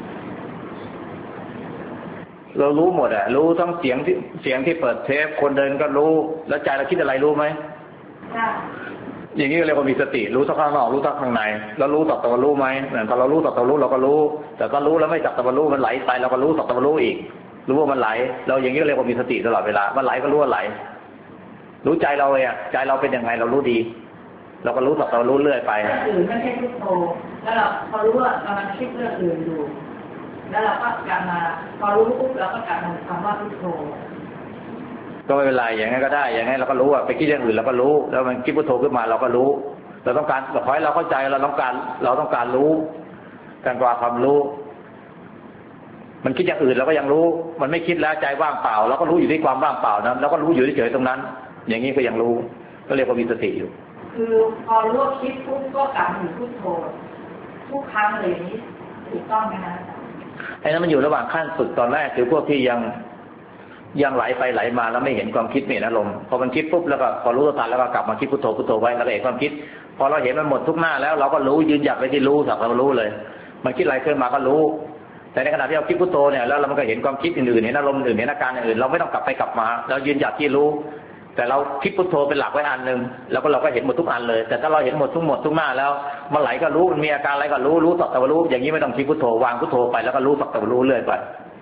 เรารู้หมดอะรู้ทั้งเสียงที่เสียงที่เปิดเทปคนเดินก็รู้แล้วใจเราคิดอะไรรู้ไหมค่ะอย่างนี้เรียกว่ามีสติรู้ทั้งข้างนอกรู้ทั้งข้างในแล้วรู้สักแต่ว่ารู้ไหมพอเรารู้สักแต่ว่ารู้เราก็รู้แต่ก็รู้แล้วไม่สักแต่ว่ารู้มันไหลไปเราก็รู้สักแต่ว่ารู้อีกรู้ว่ามันไหลเราอย่างนี้เรียกว่ามีสติตลอดเวลามันไหลก็รู้ว่าไหลรู้ใจเราเลยอะใจเราเป็นยังไงเรารู้ดีเราก็รู้สักแต่ว่ารู้เรื่อยไปอื่นไม่ใช่พุทโธแล้วเราพอรู้ว่ากำลังคิดเรื่องอื่นอยู่แล้วเราก็กลับมาพอรู้ปุ๊บเราก็กลับมาคำว่าพุทโธก็ไม่เป็นไรอย่างนั้นก็ได้อย่างนั้นเราก็รู้ว่าไปคิดเรื่องอื่นเราก็รู้แล้วมันคิดพุทโธขึ้นมาเราก็รู้เราต้องการขอให้เราเข้าใจเราต้องการเราต้องการรู้การกว่าความรู้มันคิดอย่างอื่นเราก็ยังรู้มันไม่คิดแล้วใจว่างเปล่าเราก็รู้อยู่ที่ความว่างเปล่านั้นเราก็รู้อยู่เฉยๆตรงนั้นอย่างนี้ก็ยังรู้ก็เรียกว่ามีสติอยู่คือพอรู้ว่าคิดปุ๊บก็กลับอยู่พุทโธทุกครั้งเลยนี้ถูกต้องไหมคะไอ้นั้นมันอยู่ระหว่างขั้นฝึกตอนแรกคือพวกที่ยังยังไหลไปไหลมาแล้วไม่เห็นความคิดไม่เห็นอารมณ์พอมันคิดปุ๊บแล้วก็พอรู้ทันแล้วก็กลับมาคิดพุทโธพุทโธไว้แล้วเห็นความคิดพอเราเห็นมันหมดทุกหน้าแล้วเราก็รู้ยืนหยัดไว้ที่รู้สักเรารู้เลยมันคิดอะไรขึ้นมาก็รู้แต่ในขณะที่เราคิดพุทโธเนี่ยแล้วเรามันก็เห็นความคิดอื่นๆเห็นอารมณ์อื่นเห็นอาการอื่นเราไม่ต้องกลับไปกลับมาเรายืนหยัดที่รู้แต่เราคิดพุทโธเป็นหลักไว้อันหนึ่งแล้วก็เราก็เห็นหมดทุกอันเลยแต่ถ้าเราเห็นหมดทุกหมดทุกหน้าแล้วมันไหลก็รู้มันมีอาการอะไรก็รู้รู้สักแต่ว่ารู้อย่างนี้ไม่ต้องคิดพุทโธวางพุทโธไปแล้วก็รู้สักแต่ว่ารู้เรื่อยไป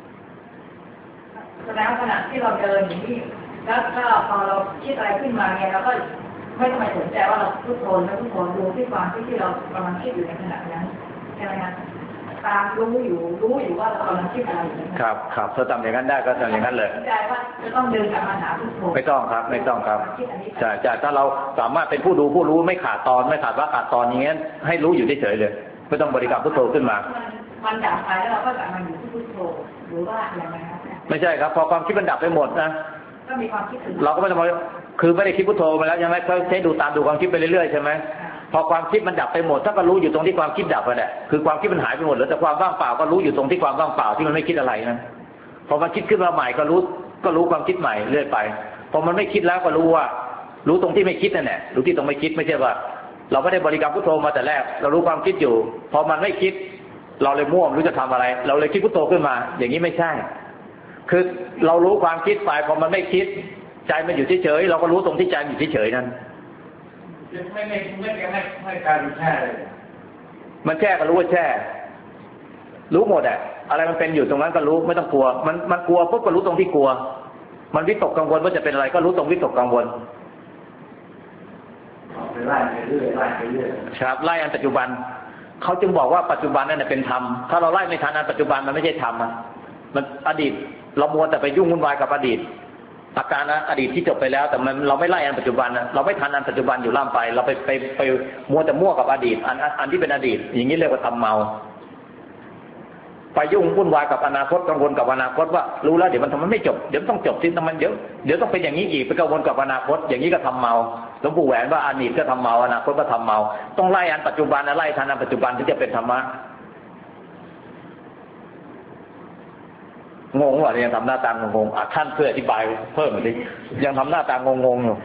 แล้วขณะที่เราเดินอย่างนี้แล้วถ้าพอเราคิดอะไรขึ้นมาเนี่ยเราก็ไม่ต้องไปสนใจว่าเราพุทโธแล้วพุทโธดูที่ความที่ที่เรากำลังคิดอยู่ในขณะนั้นใช่ไหมคะตามรู้อยู่รู้อยู่ว่าเรากำลังคิดอะไรอยู่ครับครับถ้าทำอย่างนั้นได้ก็ทำอย่างนั้นเลยสนใจว่าจะต้องเดินกลับมาหาพุทโธไม่ต้องครับไม่ต้องครับใช่ใช่ถ้าเราสามารถเป็นผู้ดูผู้รู้ไม่ขาดตอนไม่ขาดว่าขาดตอนอย่างนี้ให้รู้อยู่เฉยๆเลยไม่ต้องบริกรรมพุทโธขึ้นมามันดับไปแล้วเราก็กลับมาอยู่ที่พุทโธหรือว่าอย่างไรครับไม่ใช่ครับพอความคิดมันดับไปหมดนะก็มีความคิดถึงเราก็ไม่ต้องมาคือไม่ได้คิดพุทโธมาแล้วยังไงก็ใช้ดูตามดูความคิดไปเรื่อยๆใช่ไหมพอความคิดมันดับไปหมดถ้าก็รู้อยู่ตรงที่ความคิดดับไปแหละคือความคิดมันหายไปหมดเหลือแต่ความว่างเปล่าก็รู้อยู่ตรงที่ความว่างเปล่าที่มันไม่คิดอะไรนะพอมันคิดขึ้นมาใหม่ก็รู้ก็รู้ความคิดใหม่เรื่อยไปพอมันไม่คิดแล้วก็รู้ว่ารู้ตรงที่ไม่คิดนั่นแหละรู้ที่ตรงไม่คิดไม่ใช่ว่าเราไม่ได้บริกรรมพุทโธมาแต่แรกเรารู้ความคิดอยู่พอมันไม่คิดเราเลยม่วงรู้จะทำอะไรเราเลยคิดพุทโธขึ้นมาอย่างนี้ไม่ใช่คือเรารู้ความคิดไปพอมันไม่คิดใจมันอยู่เฉยๆเราก็รู้ตรงที่ใจอยู่เฉยๆนั่นไม่ไม่ไม่ไม่ไม่การแช่เลยมันแช่ก็รู้ว่าแช่รู้หมดอ่ะอะไรมันเป็นอยู่ตรงนั้นก็รู้ไม่ต้องกลัวมันมันกลัวปุ๊บก็รู้ตรงที่กลัวมันวิตกกังวลว่าจะเป็นอะไรก็รู้ตรงวิตกกังวลไล่ไปเรื่อยไล่ไปเรื่อยครับไล่อันปัจจุบันเขาจึงบอกว่าปัจจุบันนั่นเป็นธรรมถ้าเราไล่ไม่ทันอันปัจจุบันมันไม่ใช่ธรรมอ่ะมันอดีตเรามัวแต่ไปยุ่งวุ่นวายกับอดีตอาการนะอดีตที่จบไปแล้วแต่มันเราไม่ไล่อันปัจจุบันนะเราไม่ทันอันปัจจุบันอยู่ล่ำไปเราไปไปไปมัวแต่มั่วกับอดีตอันอันที่เป็นอดีตอย่างนี้เรียกว่าทำเมาไปยุ่งวุ่นวายกับอนาคตกังวลกับอนาคตว่ารู้แล้วเดี๋ยวมันทำมันไม่จบเดี๋ยวต้องจบที่มันเดี๋ยวเดี๋ยวต้องเป็นอย่างนี้อีกไปกังวลกับอนาคตอย่างนี้ก็ทำเมาหลวงปู่แหวนว่าอดีตก็ทำเมาอนาคตก็ทำเมาต้องไล่อันปัจจุบันไล่ทันอันปัจจุบันที่จะเป็นธรรมะงงว่ะยังทำหน้าตางงงๆท่านเพื่ออธิบายเพิ่มอีกยังทำหน้าตางงๆอยู่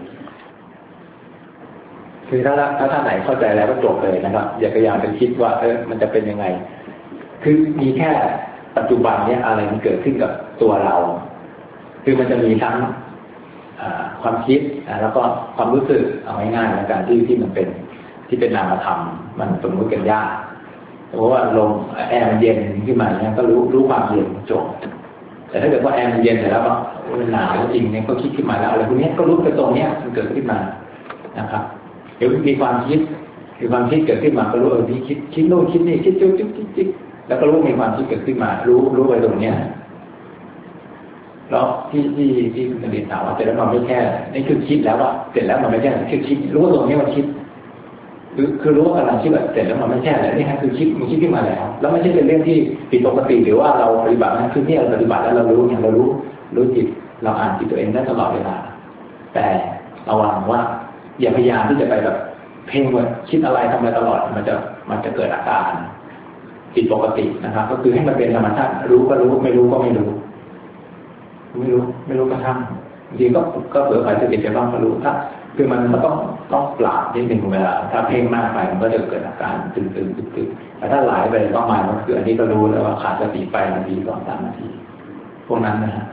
คือถ้าถ้าท่านไหนเข้าใจแล้วก็จบเลยนะครับอย่าพยายามไปคิดว่าเออมันจะเป็นยังไงคือมีแค่ปัจจุบันเนี้ยอะไรมันเกิดขึ้นกับตัวเราคือมันจะมีทั้งความคิดแล้วก็ความรู้สึกเอาง่ายๆในการที่ที่มันเป็นที่เป็นนามธรรมมันสมมติกันยากเพราะว่าลมแอร์มันเย็นขึ้นมาเนี่ยก็รู้รู้ความเย็นจบแต่ถ้าเกิดว่าแอร์มันเย็นเสร็จแล้วก็มันหนาวจริงเนี่ยก็คิดขึ้นมาแล้วอะไรพวกนี้ก็รู้ไปตรงเนี้ยมันเกิดขึ้นมานะครับเดี๋ยวมีความคิดคือความคิดเกิดขึ้นมาก็รู้เออนี่คิดคิดโน่นคิดนี่คิดจุ๊บจุ๊บจิ๊บจิ๊บแล้วก็รู้มีความคิดเกิดขึ้นมารู้รู้ไปตรงเนี้ยแล้วที่ที่ที่คุณกฤษถามว่าเสร็จแล้วมันไม่แค่นี่คือคิดแล้วว่าเสร็จแล้วมันไม่แค่คือคิดรู้ตรงนี้มันคิดคือคือรู้ว่ากำลังคิดแบบเสร็จแล้วมันไม่ใช่แล้วนี่คือคิดมันคิดขึ้นมาแล้วแล้วไม่ใช่เป็นเรื่องที่ผิดปกติหรือว่าเราปฏิบัตินะคือที่เราปฏิบัติแล้วเรารู้อย่างเรารู้รู้จิตเราอ่านจิตตัวเองได้ตลอดเวลาแต่ระวังว่าอย่าพยายามที่จะไปแบบเพ่งว่าคิดอะไรทำอะไรตลอดมันจะมันจะเกิดอาการผิดปกตินะครับก็คือให้มันเป็นธรรมชาติรู้ก็รู้ไม่รู้ก็ไม่รู้ไม่รู้ไม่รู้ก็ทำบางทีก็ก็เผลอไปสติจะต้องก็รู้ถ้าคือมันมันต้องต้องปราบนิดหนึ่งเวลาถ้าเพ่งมากไปมันก็จะเกิดอาการตึงๆตึงๆแต่ถ้าหลายไปก็หมายว่าคืออันนี้ก็รู้แล้วว่าขาดสติไปนาทีสองสามนาทีพวกนั้นนะฮะ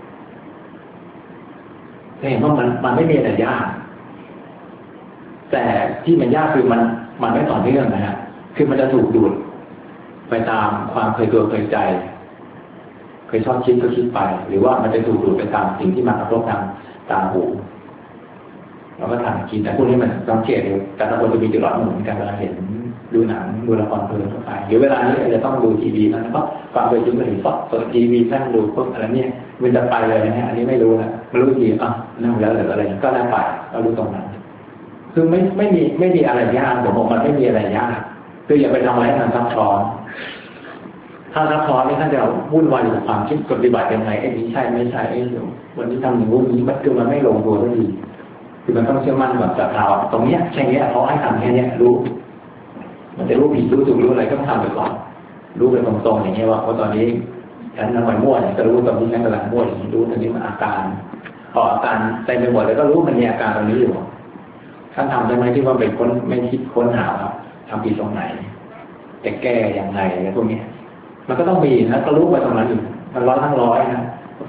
เห็นว่ามันมันไม่มีอะไรยากแต่ที่มันยากคือมันมันไม่ต่อเนื่องนะฮะคือมันจะถูกดูดไปตามความเคยตัวเคยใจเคยชอบคิดก็คิดไปหรือว่ามันจะถูกดูดไปตามสิ่งที่มากระทบทางตาหูเราก็ทางกินแต่พวกนี้มันสังเกตดูแต่ละคนจะมีจุดอ่อนเหมือนกันเวลาเห็นดูหนังดูละครเพลินเข้าไปหรือเวลานี้อาจจะต้องดูทีวีนั่นก็ความเคยชินก็เห็นก็เปิดทีวีนั่งดูพวกอะไรเนี่ยมันจะไปเลยนะฮะอันนี้ไม่รู้นะไม่รู้ทีอ่ะนั่งแล้วหรืออะไรก็ได้ไปเรารู้ตรงนั้นคือไม่ไม่มีไม่มีอะไรยากผมบอกมันไม่มีอะไรยากคืออย่าไปทำอะไรทางซับซ้อนถ้าซับซ้อนนี่ท่านจะวุ่นวายกับความคิดปฏิบัติยังไงไอ้นี้ใช่ไม่ใช่ไอ้วันนี้ทำอย่างนี้มันคือมันไม่ลงตัวสักทีคือมันต้องเชื่อมั่นแบบศรัทธาตรงเนี้ยแค่นี้เขาให้ทำแค่นี้รู้มันจะรู้ผิดรู้ถูกรู้อะไรก็ต้องทำไปก่อนรู้ไปตรงๆอย่างเงี้ยว่าเพราะตอนนี้ฉันกำลังมั่วเนี่ยก็รู้ตอนนี้ฉันกำลังมั่วอย่างนี้รู้ตอนนี้มันอาการพออาการเต็มไปหมดแล้วก็รู้มันมีอาการตรงนี้อยู่ท่านทำได้ไหมที่ว่าเป็นคนไม่คิดค้นหาทำผิดตรงไหนจะแก้ยังไงอะไรพวกนี้มันก็ต้องมีนะก็รู้ไปตรงนั้นอยู่มันร้อยทั้งร้อยนะฝึก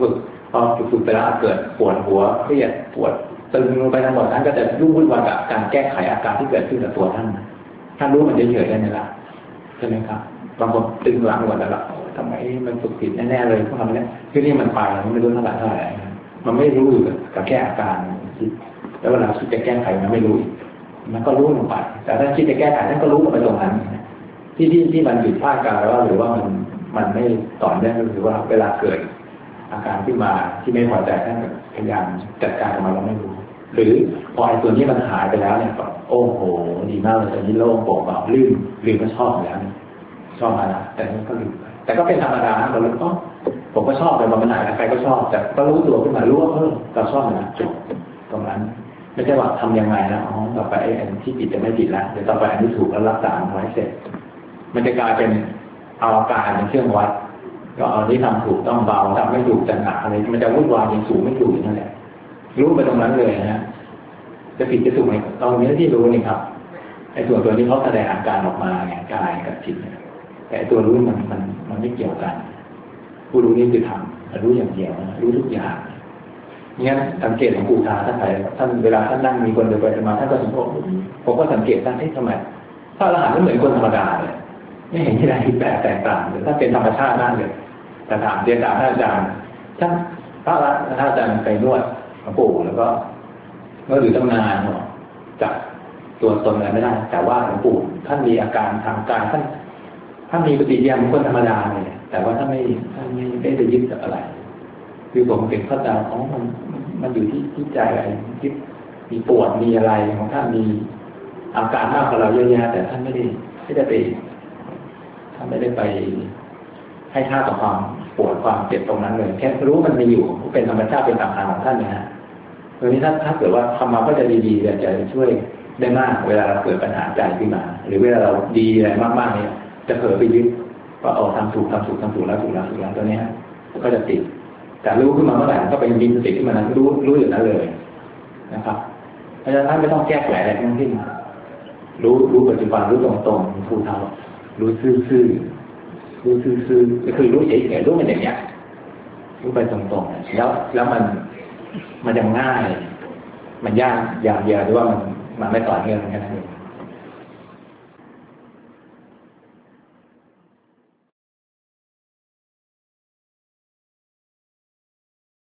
พอฝึกไปแล้วเกิดปวดหัวเครียดปวดตึงไปทั้งหมดท่านก็จะยุ่งวุ่นวายกับการแก้ไขอาการที่เกิดขึ้นกับตัวท่านท่านรู้มันเฉยๆได้ไหมล่ะใช่ไหมครับบางคนตึงหลังหมดแล้วล่ะทำไมมันฝึกผิดแน่ๆเลยพวกเราเนี่ยคือนี่มันไปมันไม่รู้เท่าไหร่เท่าไหร่มันไม่รู้อยู่กับแก้อาการแล้วเวลาคิดจะแก้ไขมันไม่รู้มันก็รู้ลงไปแต่ถ้าคิดจะแก้ไขท่านก็รู้ลงไปตรงนั้นที่ที่ที่มันผิดพลาดกันแล้วหรือว่ามันมันไม่ต่อเนื่องก็คือว่าเวลาเกิดอาการขึ้นมาที่ไม่พอใจท่านพยายามจัดการกับมันเราไม่รู้หรือพอไอ้ส่วนที่มันหายไปแล้วเนี่ยก็โอ้โหดีมากเลยตอนนี้โล่งโปร่งเบาลื่นลืมก็ชอบแล้วชอบมาแล้วแต่นี่ก็ลืมแต่ก็เป็นธรรมดาเรารู้ก็ผมก็ชอบแต่บางปัญหาใครก็ชอบแต่ก็รู้ตัวขึ้นมารู้ว่าเออเราชอบนะจบตรงนั้นไม่ใช่ว่าทำยังไงนะอ๋อต่อไปไอ้ที่ผิดจะไม่ผิดแล้วเดี๋ยวต่อไปอันที่ถูกแล้วรักษาไว้เสร็จมันจะกลายเป็นเอาอาการเป็นเครื่องวัดก็เอาที่ทำถูกต้องเบาทำไม่ถูกจะหนักอะไรมันจะวุ่นวายยังสูงไม่ถูกนั่นแหละรู้ไปตรงนั้นเลยนะจะผิดจะถูกไหมเรามีหน้าที่รู้นี่ครับไอ้ส่วนตัวที่เขาแสดงอาการออกมาไงกายกับจิตแต่ตัวรู้มันมันมันไม่เกี่ยวกันผู้รู้นี่คือทำรู้อย่างเดียวรู้ทุกอย่างงั้นสังเกตของปู่ทาท่านไหนท่านเวลาท่านนั่งมีคนเดินไปเดินมาท่านก็สมมติผมก็สังเกตท่านที่ทำไมถ้าอรหันต์ไม่เหมือนคนธรรมดาเลยไม่เห็นที่ใดที่แปลกแตกต่างเลยถ้าเป็นธรรมชาตินั่นเลยแต่ถามเรียนถามท่านอาจารย์ท่านพระท่านอาจารย์ไปนวดหลวงปู่แล้วก็เมื่ออยู่ตั้งนานจับตัวตนอะไรไม่ได้แต่ว่าหลวงปู่ท่านมีอาการทางกายท่านท่านมีปฏิกิริยาเหมือนคนธรรมดาเลยแต่ว่าท่านไม่ท่านไม่ได้ไปยึดกับอะไรคือผมเป็นเข้าใจของมันมันอยู่ที่ที่ใจอะไรที่มีปวดมีอะไรของท่านมีอาการมากกว่าเราเยอะแยะแต่ท่านไม่ได้ไม่ได้ไปท่านไม่ได้ไปให้ค่าต่อความปวดความเจ็บตรงนั้นเลยแค่รู้มันมีอยู่เป็นธรรมชาติเป็นตามทางของท่านนะฮะตรงนี้ถ้าถ้าเกิดว่าทำมาก็จะดีๆจะช่วยได้มากเวลาเราเกิดปัญหาใจขึ้นมาหรือเวลาเราดีอะไรมากๆเนี่ยจะเผลอไปยึดว่าเอาทำถูกทำถูกทำถูกแล้วถูกแล้วถูกแล้วตัวนี้ฮะก็จะติดแต่รู้ขึ้นมาเมื่อไหร่ก็เป็นมินสติขึ้นมานั้นรู้รู้อยู่นั้นเลยนะครับเพราะฉะนั้นท่านไม่ต้องแก้ไขอะไรทั้งสิ้นรู้รู้ปัจจุบันรู้ตรงๆผู้เท่ารู้ซื่อๆรู้ซื่อๆก็คือรู้เฉยๆรู้มันอย่างเนี้ยรู้ไปตรงๆแล้วแล้วมันมันจะง่ายมันยากอย่างเดียวหรือว่ามันมันไม่ต่อเนื่องแค่นั้นเอง